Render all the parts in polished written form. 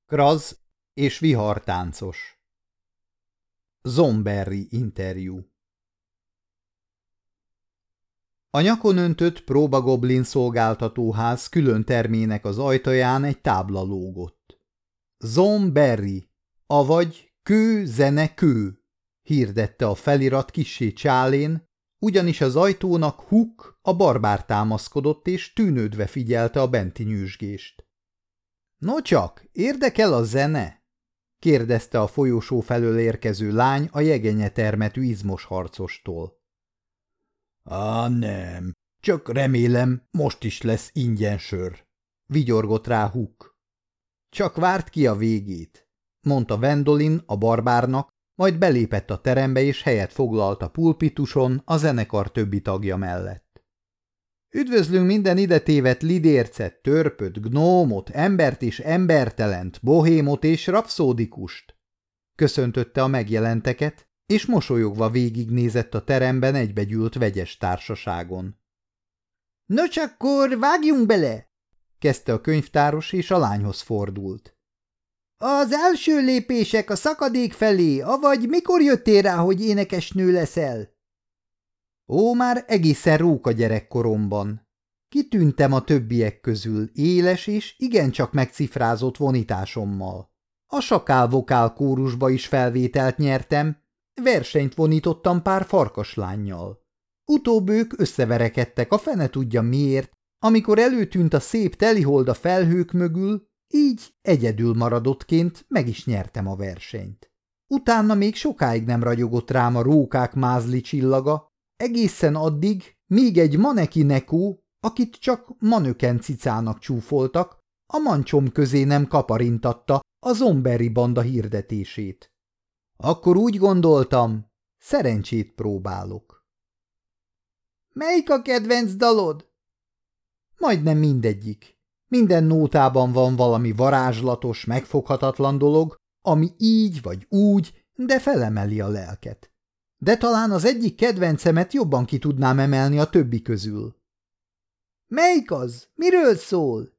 Kraz és vihartáncos. Zomberry interjú. A nyakon öntött próbagoblin szolgáltatóház külön termének az ajtaján egy tábla lógott. Zomberry, avagy kő zene kő, hirdette a felirat kissé csálén, ugyanis az ajtónak Hook, a barbár támaszkodott és tűnődve figyelte a benti nyüzsgést. Nocsak, érdekel a zene? Kérdezte a folyosó felől érkező lány a jegenyetermetű izmos harcostól. Nem, csak remélem, most is lesz ingyen sör, vigyorgott rá Hook. Csak várt ki a végét, mondta Wendolin a barbárnak, majd belépett a terembe és helyet foglalt a pulpituson a zenekar többi tagja mellett. Üdvözlünk minden ide tévedt lidércet, törpöt, gnómot, embert és embertelent, bohémot és rapszódikust. Köszöntötte a megjelenteket, és mosolyogva végignézett a teremben egybegyűlt vegyes társaságon. Nos, akkor vágjunk bele! Kezdte a könyvtáros, és a lányhoz fordult. Az első lépések a szakadék felé, avagy mikor jöttél rá, hogy énekesnő leszel? Ó, már egészen róka gyerekkoromban. Kitűntem a többiek közül éles és igencsak megcifrázott vonításommal. A sakál-vokál kórusba is felvételt nyertem, versenyt vonítottam pár farkaslánnyal. Utóbb ők összeverekedtek, a fene tudja miért, amikor előtűnt a szép telihold a felhők mögül, így egyedül maradottként meg is nyertem a versenyt. Utána még sokáig nem ragyogott rám a rókák mázli csillaga, egészen addig, míg egy maneki nekó, akit csak manöken cicának csúfoltak, a mancsom közé nem kaparintatta a Zomberry banda hirdetését. Akkor úgy gondoltam, szerencsét próbálok. Melyik a kedvenc dalod? Majdnem mindegyik. Minden nótában van valami varázslatos, megfoghatatlan dolog, ami így vagy úgy, de felemeli a lelket. De talán az egyik kedvencemet jobban ki tudnám emelni a többi közül. Melyik az? Miről szól?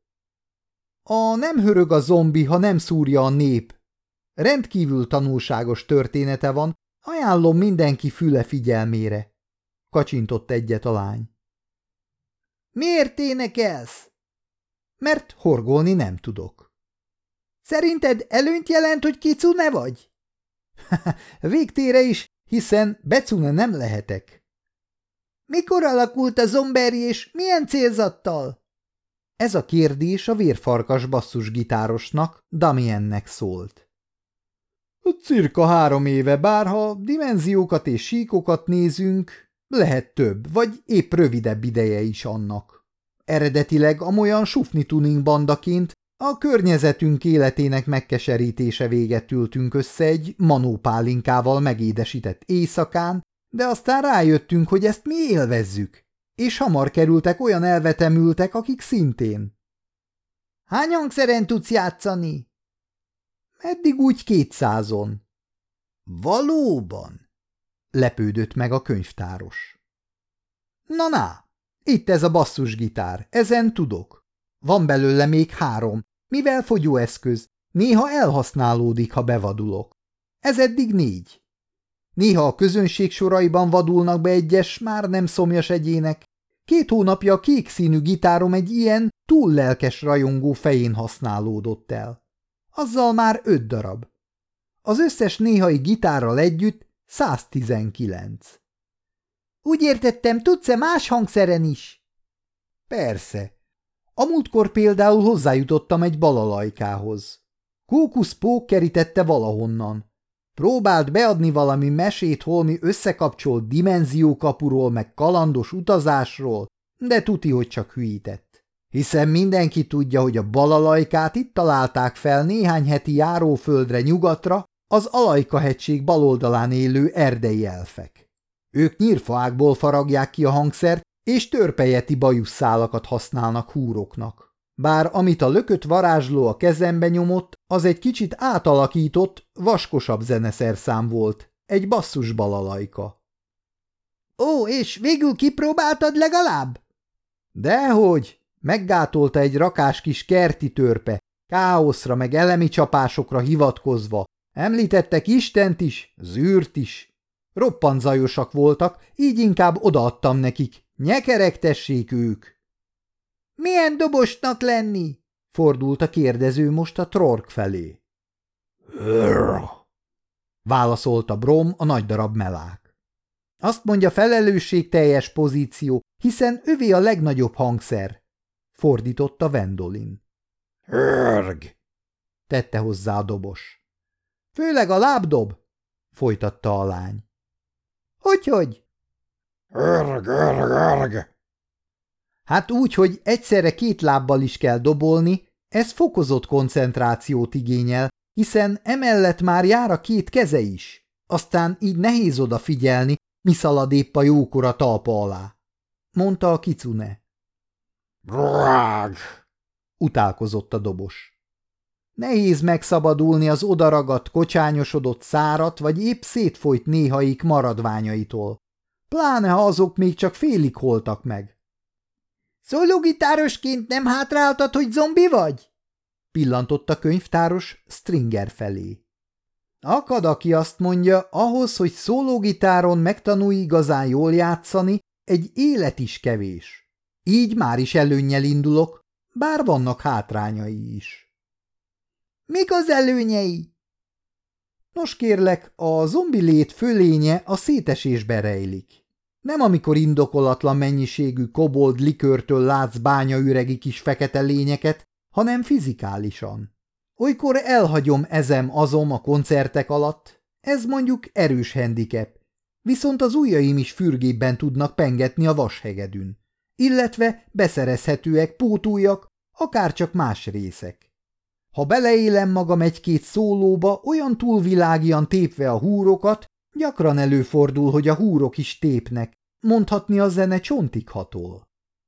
A nem hörög a zombi, ha nem szúrja a nép. Rendkívül tanulságos története van, ajánlom mindenki füle figyelmére. Kacsintott egyet a lány. Miért énekelsz? Mert horgolni nem tudok. Szerinted előnyt jelent, hogy kicune vagy? Végtére is, hiszen becune nem lehetek. Mikor alakult a Zomberry és milyen célzattal? Ez a kérdés a vérfarkas basszusgitárosnak, Damiennek szólt. Cirka 3 éve, bár ha dimenziókat és síkokat nézünk, lehet több, vagy épp rövidebb ideje is annak. Eredetileg amolyan sufni tuning bandaként a környezetünk életének megkeserítése véget ültünk össze egy manópálinkával megédesített éjszakán, de aztán rájöttünk, hogy ezt mi élvezzük, és hamar kerültek olyan elvetemültek, akik szintén. Hány hangszeren tudsz játszani? Eddig úgy 200-on. Valóban? Lepődött meg a könyvtáros. Na, itt ez a basszusgitár, ezen tudok. Van belőle még 3, mivel fogyóeszköz, néha elhasználódik, ha bevadulok. Ez eddig 4. Néha a közönség soraiban vadulnak be egyes, már nem szomjas egyének. 2 hónapja a kék színű gitárom egy ilyen túl lelkes rajongó fején használódott el. Azzal már 5 darab. Az összes néhai gitárral együtt 119. Úgy értettem, tudsz-e más hangszeren is? Persze. A múltkor például hozzájutottam egy balalajkához. Kókuszpók kerítette valahonnan. Próbált beadni valami mesét holmi összekapcsolt dimenziókapuról meg kalandos utazásról, de tuti, hogy csak hülyített. Hiszen mindenki tudja, hogy a balalajkát itt találták fel néhány heti járóföldre nyugatra az Alajka-hegység baloldalán élő erdei elfek. Ők nyírfaákból faragják ki a hangszert, és törpejeti bajuszszálakat használnak húroknak. Bár amit a lökött varázsló a kezembe nyomott, az egy kicsit átalakított, vaskosabb zeneszerszám volt, egy basszus balalajka. Ó, és végül kipróbáltad legalább? Dehogy, meggátolta egy rakás kis kerti törpe, Káoszra meg elemi csapásokra hivatkozva. Említettek Istent is, zűrt is. Roppant zajosak voltak, így inkább odaadtam nekik. Nyekeregtessék ők. Milyen dobosnak lenni? Fordult a kérdező most a Trork felé. Válaszolta Brom a nagy darab melák. Azt mondja, felelősségteljes pozíció, hiszen övé a legnagyobb hangszer, fordította Vendolin. Hörg! Tette hozzá a dobos. Főleg a lábdob, folytatta a lány. Hogyhogy? Hörg, hörg, hörg! Hát úgy, hogy egyszerre 2 lábbal is kell dobolni, ez fokozott koncentrációt igényel, hiszen emellett már jár a 2 keze is. Aztán így nehéz odafigyelni, mi szalad épp a jókora talpa alá, mondta a kicune. Brág! Utálkozott a dobos. Nehéz megszabadulni az odaragadt, kocsányosodott szárat, vagy épp szétfolyt néhaik maradványaitól. Pláne, ha azok még csak félig holtak meg. Szólógitárosként nem hátráltad, hogy zombi vagy? Pillantott a könyvtáros Stringer felé. Akad, aki azt mondja, ahhoz, hogy szólógitáron megtanulj igazán jól játszani, egy élet is kevés. Így már is előnnyel indulok, bár vannak hátrányai is. Mik az előnyei? Nos kérlek, a zombi lét fölénye a szétesésben rejlik. Nem amikor indokolatlan mennyiségű kobold likőrtől látsz bányaüregi kis fekete lényeket, hanem fizikálisan. Olykor elhagyom ezem-azom a koncertek alatt, ez mondjuk erős handicap, viszont az ujjaim is fürgébben tudnak pengetni a vashegedűn, illetve beszerezhetőek pótujjak, akár csak más részek. Ha beleélem magam 1-2 szólóba, olyan túlvilágian tépve a húrokat, gyakran előfordul, hogy a húrok is tépnek, mondhatni a zene csontig hatol.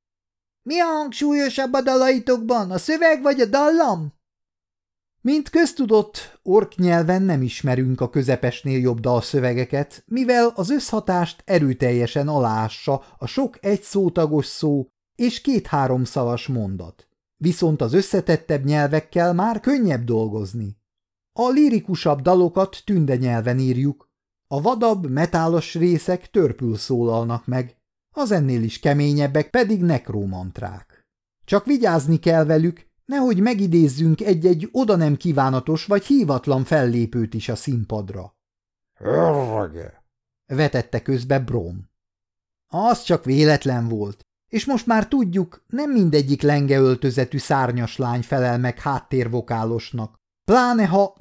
Mi a hangsúlyosabb a dalaitokban, a szöveg vagy a dallam? Mint köztudott, ork nyelven nem ismerünk a közepesnél jobb dalszövegeket, mivel az összhatást erőteljesen aláássa a sok egyszótagos szó és 2-3 szavas mondat. Viszont az összetettebb nyelvekkel már könnyebb dolgozni. A lirikusabb dalokat tünde nyelven írjuk, a vadabb, metálos részek törpül szólalnak meg, az ennél is keményebbek pedig nekromantrák. Csak vigyázni kell velük, nehogy megidézzünk egy-egy oda nem kívánatos vagy hívatlan fellépőt is a színpadra. Hörge! Vetette közbe Brom. Az csak véletlen volt, és most már tudjuk, nem mindegyik lengeöltözetű szárnyas lány felel meg háttérvokálosnak, pláne ha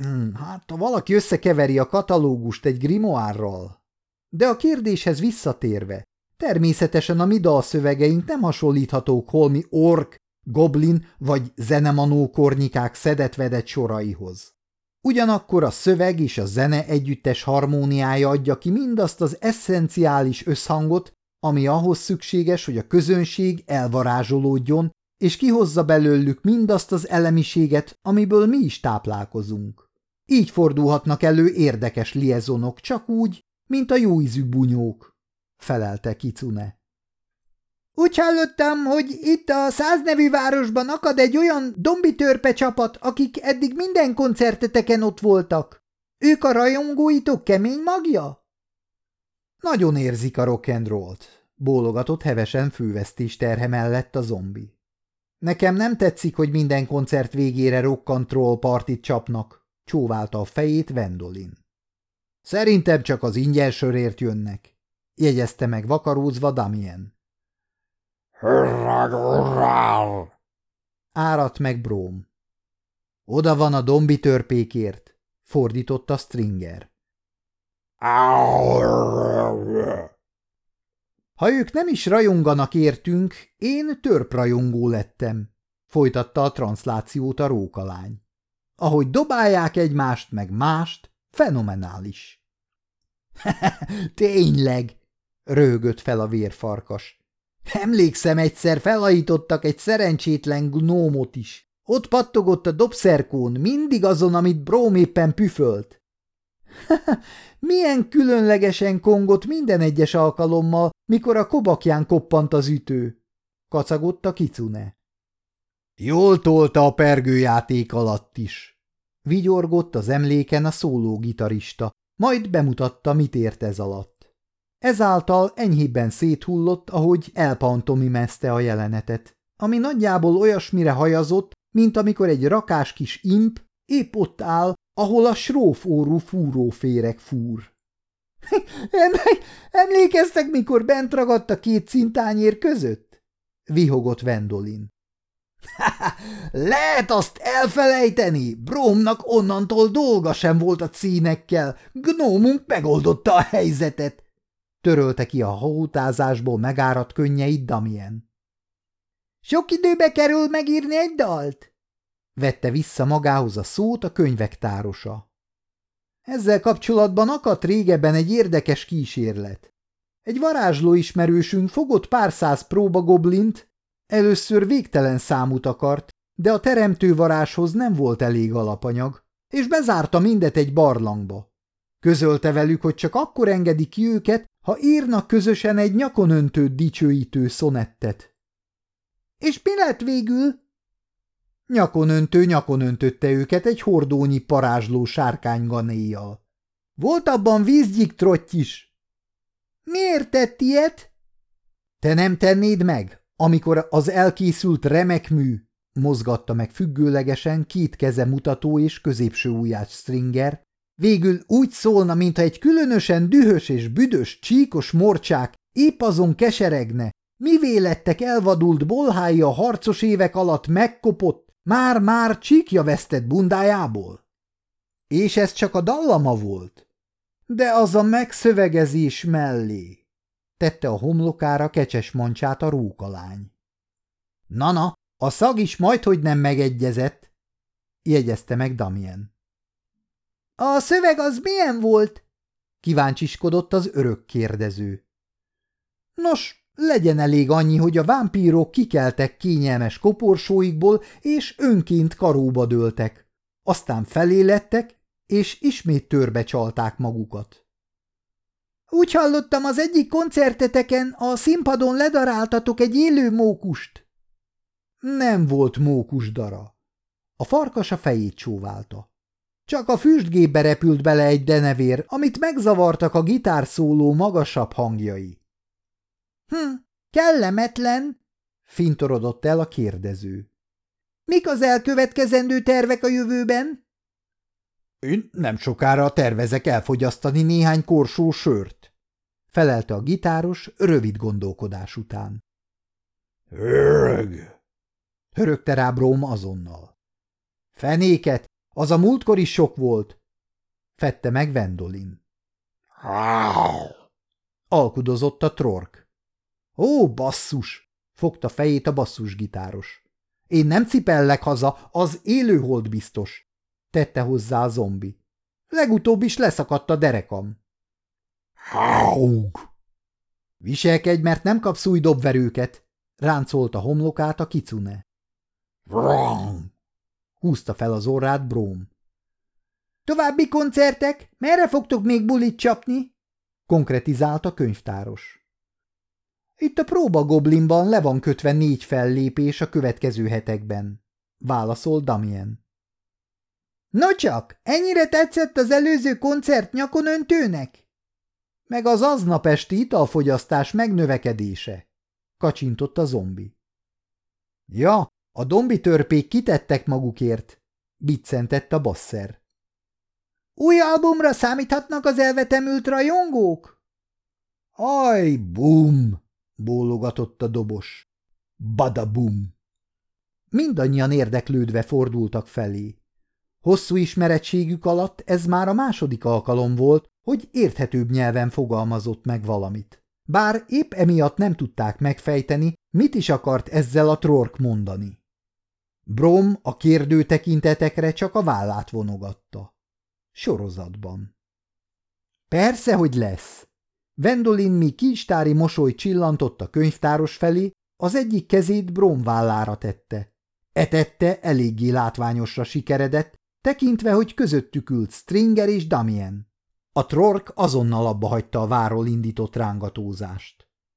valaki összekeveri a katalógust egy grimoárral. De a kérdéshez visszatérve, természetesen a mi dalszövegeink nem hasonlíthatók holmi ork, goblin vagy zenemanó kornyikák szedett-vedett soraihoz. Ugyanakkor a szöveg és a zene együttes harmóniája adja ki mindazt az esszenciális összhangot, ami ahhoz szükséges, hogy a közönség elvarázsolódjon, és kihozza belőlük mindazt az elemiséget, amiből mi is táplálkozunk. Így fordulhatnak elő érdekes liaisonok, csak úgy, mint a jóízű bunyók, felelte Kicune. Úgy hallottam, hogy itt a 100 nevű városban akad egy olyan dombitörpe csapat, akik eddig minden koncerteteken ott voltak. Ők a rajongóitok kemény magja? Nagyon érzik a rock'n'rollt, bólogatott hevesen fővesztés terhe mellett a zombi. Nekem nem tetszik, hogy minden koncert végére rock'n'roll partit csapnak, csóválta a fejét Vendolin. Szerintem csak az ingyen sörért jönnek, jegyezte meg vakarózva Damien. Áradt meg Brom. Oda van a dombi törpékért, fordította Stringer. Ha ők nem is rajonganak értünk, én törprajongó lettem, folytatta a transzlációt a rókalány. Ahogy dobálják egymást meg mást, fenomenális. Tényleg, röhögött fel a vérfarkas. Emlékszem, egyszer felajítottak egy szerencsétlen gnómot is. Ott pattogott a dobszerkón, mindig azon, amit Brom éppen püfölt. Milyen különlegesen kongott minden egyes alkalommal, mikor a kobakján koppant az ütő, kacagott a Kicune. Jól tolta a pergőjáték alatt is. Vigyorgott az emléken a szólógitarista, majd bemutatta, mit ért ez alatt. Ezáltal enyhébben széthullott, ahogy elpantomimezte a jelenetet, ami nagyjából olyasmire hajazott, mint amikor egy rakás kis imp épp ott áll, ahol a srófórú fúróféreg fúr. Emlékeztek, mikor bent ragadt a két szintányér között? Vihogott Vendolin. Lehet azt elfelejteni, Bromnak onnantól dolga sem volt a cínekkel, gnómunk megoldotta a helyzetet. Törölte ki a hautázásból megáradt könnyeit Damien. Sok időbe kerül megírni egy dalt? Vette vissza magához a szót a könyvek tárosa. Ezzel kapcsolatban akadt régebben egy érdekes kísérlet. Egy varázsló ismerősünk fogott pár száz próbagoblint, először végtelen számút akart, de a teremtővarázshoz nem volt elég alapanyag, és bezárta mindet egy barlangba. Közölte velük, hogy csak akkor engedi ki őket, ha írnak közösen egy nyakon öntőt dicsőítő szonettet. És mi lett végül? Nyakon öntötte őket egy hordónyi parázsló sárkányganéjjal. Volt abban vízgyik trotty is. Miért tett ilyet? Te nem tennéd meg, amikor az elkészült remek mű, mozgatta meg függőlegesen két keze mutató és középső ujját Stringer, végül úgy szólna, mintha egy különösen dühös és büdös csíkos morcsák épp azon keseregne, mivé lettek elvadult bolhái a harcos évek alatt megkopott, már-már csíkja vesztett bundájából. És ez csak a dallama volt. De az a megszövegezés mellé, tette a homlokára kecses mancsát a rókalány. Na, a szag is majdhogy nem megegyezett, jegyezte meg Damien. A szöveg az milyen volt? Kíváncsiskodott az örök kérdező. Nos, legyen elég annyi, hogy a vámpírok kikeltek kényelmes koporsóikból, és önként karóba dőltek. Aztán felélettek, és ismét törbe csalták magukat. Úgy hallottam, az egyik koncerteteken a színpadon ledaráltatok egy élő mókust. Nem volt mókusdara. A farkas a fejét csóválta. Csak a füstgépbe repült bele egy denevér, amit megzavartak a gitárszóló magasabb hangjai. Kellemetlen, fintorodott el a kérdező. Mik az elkövetkezendő tervek a jövőben? Én nem sokára tervezek elfogyasztani néhány korsó sört, felelte a gitáros rövid gondolkodás után. Hörögte rá Brom azonnal. Fenéket, az a múltkor is sok volt, fette meg Vendolin. Alkudozott a Trork. Ó, basszus! Fogta fejét a basszusgitáros. Én nem cipellek haza, az élőhold biztos, tette hozzá a zombi. Legutóbb is leszakadt a derekam. Haug! Viselkedj, mert nem kapsz új dobverőket, ráncolta homlokát a kicune. Vrang! Húzta fel az orrát Brom. További koncertek? Merre fogtok még bulit csapni? Konkretizált a könyvtáros. Itt a próbagoblinban le van kötve 4 fellépés a következő hetekben, válaszol Damien. Nocsak, ennyire tetszett az előző koncert nyakon öntőnek? Meg az aznap esti italfogyasztás megnövekedése, kacsintott a zombi. Ja, a dombi törpék kitettek magukért, biccentett a basszer. Új albumra számíthatnak az elvetemült rajongók? Aj, bum! Bólogatott a dobos. Badabum! Mindannyian érdeklődve fordultak felé. Hosszú ismerettségük alatt ez már a második alkalom volt, hogy érthetőbb nyelven fogalmazott meg valamit. Bár épp emiatt nem tudták megfejteni, mit is akart ezzel a Trork mondani. Brom a kérdő tekintetekre csak a vállát vonogatta. Sorozatban. Persze, hogy lesz. Vendolin mi kincstári mosoly csillantott a könyvtáros felé, az egyik kezét Brom vállára tette. Etette eléggé látványosra sikeredett, tekintve, hogy közöttük ült Stringer és Damien. A Trork azonnal abbahagyta a váról indított rángatózást.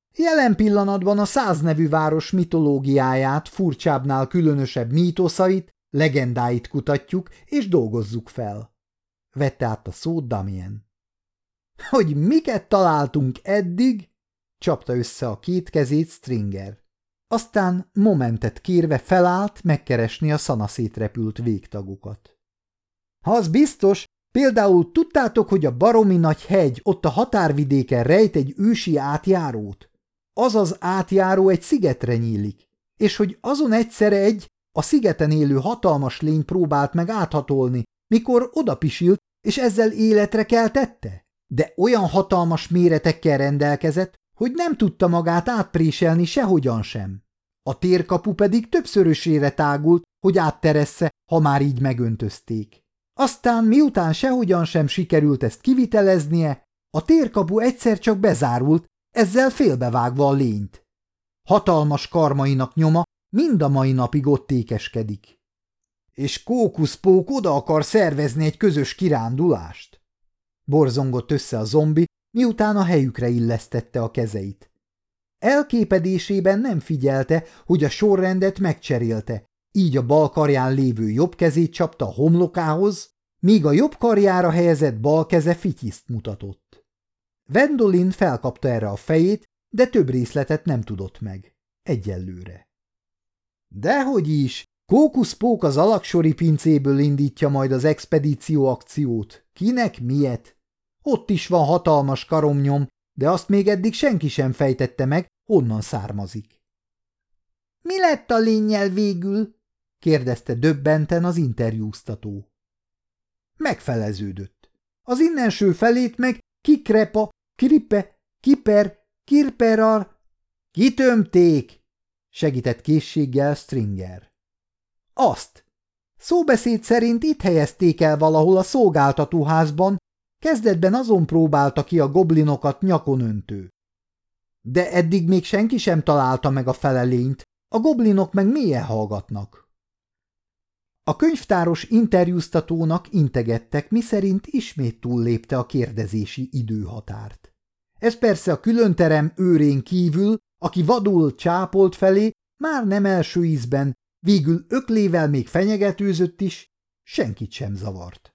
Jelen pillanatban a 100 nevű város mitológiáját, furcsábbnál különösebb mítoszait, legendáit kutatjuk és dolgozzuk fel. Vette át a szót Damien. Hogy miket találtunk eddig? Csapta össze a két kezét Stringer. Aztán momentet kérve felállt megkeresni a szanaszét repült végtagokat. Ha az biztos, például tudtátok, hogy a baromi nagy hegy ott a határvidéken rejt egy ősi átjárót? Az az átjáró egy szigetre nyílik, és hogy azon egyszerre a szigeten élő hatalmas lény próbált meg áthatolni, mikor odapisilt, és ezzel életre keltette? De olyan hatalmas méretekkel rendelkezett, hogy nem tudta magát átpréselni sehogyan sem. A térkapu pedig többszörösére tágult, hogy átteressze, ha már így megöntözték. Aztán, miután sehogyan sem sikerült ezt kiviteleznie, a térkapu egyszer csak bezárult, ezzel félbevágva a lényt. Hatalmas karmainak nyoma mind a mai napig ott ékeskedik. És Kókuszpók oda akar szervezni egy közös kirándulást? Borzongott össze a zombi, miután a helyükre illesztette a kezeit. Elképedésében nem figyelte, hogy a sorrendet megcserélte, így a bal karján lévő jobb kezét csapta a homlokához, míg a jobb karjára helyezett bal keze fityiszt mutatott. Gwendolyn felkapta erre a fejét, de több részletet nem tudott meg. Egyelőre. Dehogy is! Kókuszpók az alaksori pincéből indítja majd az expedíció akciót. Kinek miért? Ott is van hatalmas karomnyom, de azt még eddig senki sem fejtette meg, honnan származik. – Mi lett a lénnyel végül? – kérdezte döbbenten az interjúztató. Megfeleződött. Az innenső felét meg kikrepa, kripe, kiper, kirperar. – Kitömték! – segített készséggel Stringer. – Azt! Szóbeszéd szerint itt helyezték el valahol a szolgáltatóházban, kezdetben azon próbálta ki a goblinokat nyakon öntő. De eddig még senki sem találta meg a felelényt, a goblinok meg mélyen hallgatnak. A könyvtáros interjúztatónak integettek, miszerint ismét túllépte a kérdezési időhatárt. Ez persze a különterem őrén kívül, aki vadul csápolt felé, már nem első ízben, végül öklével még fenyegetőzött is, senkit sem zavart.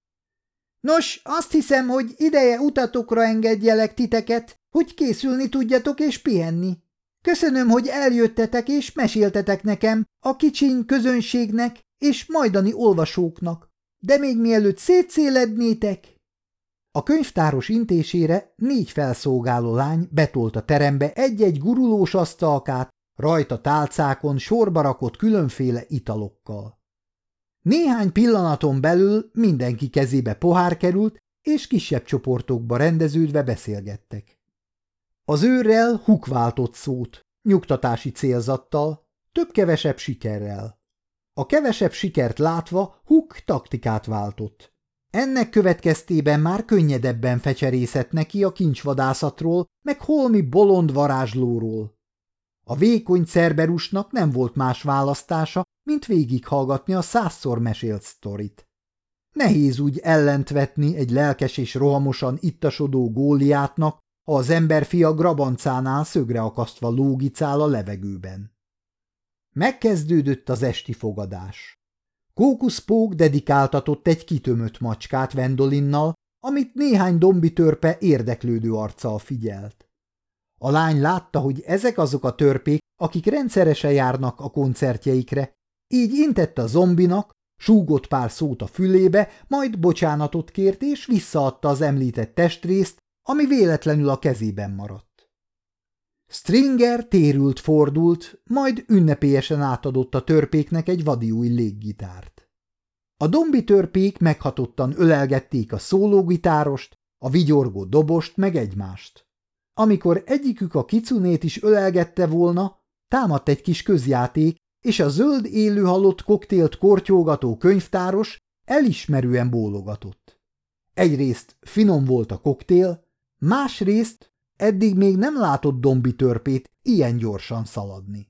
Nos, azt hiszem, hogy ideje utatokra engedjelek titeket, hogy készülni tudjatok és pihenni. Köszönöm, hogy eljöttetek és meséltetek nekem, a kicsiny közönségnek és majdani olvasóknak. De még mielőtt szétszélednétek... A könyvtáros intésére 4 felszolgáló lány betolt a terembe egy-egy gurulós asztalkát, rajta tálcákon sorba rakott különféle italokkal. Néhány pillanaton belül mindenki kezébe pohár került, és kisebb csoportokba rendeződve beszélgettek. Az őrrel Hook váltott szót, nyugtatási célzattal, több-kevesebb sikerrel. A kevesebb sikert látva Hook taktikát váltott. Ennek következtében már könnyedebben fecserészett neki a kincsvadászatról, meg holmi bolond varázslóról. A vékony Cerberusnak nem volt más választása, mint végighallgatni a 100-szor mesélt sztorit. Nehéz úgy ellentvetni egy lelkes és rohamosan ittasodó Góliátnak, ha az emberfia grabancánál szögre akasztva lógicál a levegőben. Megkezdődött az esti fogadás. Kókuszpók dedikáltatott egy kitömött macskát Gwendolinnal, amit néhány dombitörpe érdeklődő arccal figyelt. A lány látta, hogy ezek azok a törpék, akik rendszeresen járnak a koncertjeikre, így intett a zombinak, súgott pár szót a fülébe, majd bocsánatot kért és visszaadta az említett testrészt, ami véletlenül a kezében maradt. Stringer térült fordult, majd ünnepélyesen átadott a törpéknek egy vadiúj léggitárt. A dombi törpék meghatottan ölelgették a szólógitárost, a vigyorgó dobost meg egymást. Amikor egyikük a kicunét is ölelgette volna, támadt egy kis közjáték, és a zöld élőhalott koktélt kortyolgató könyvtáros elismerően bólogatott. Egyrészt finom volt a koktél, másrészt eddig még nem látott dombi törpét ilyen gyorsan szaladni.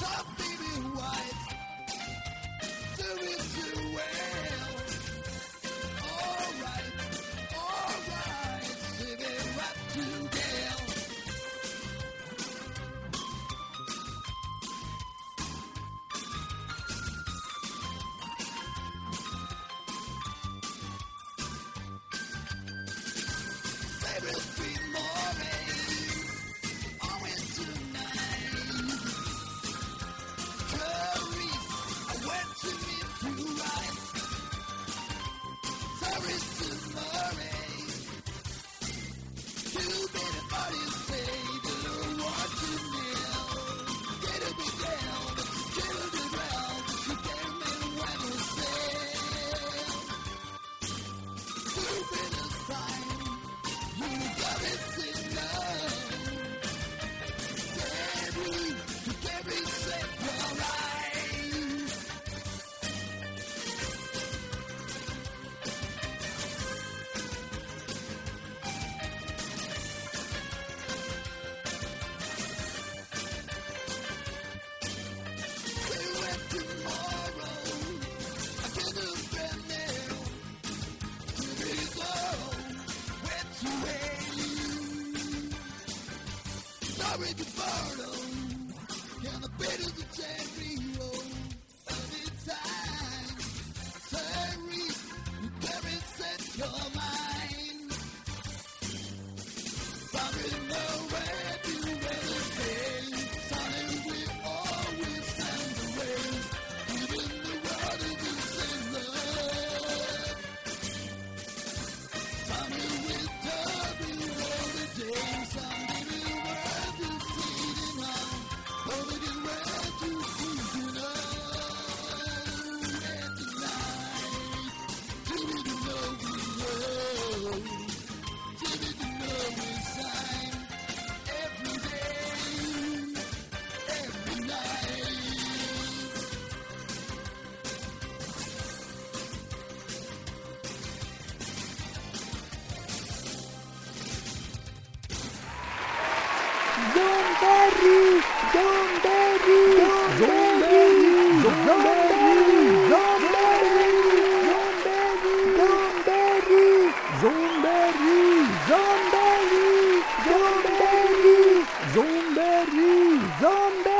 Zombie!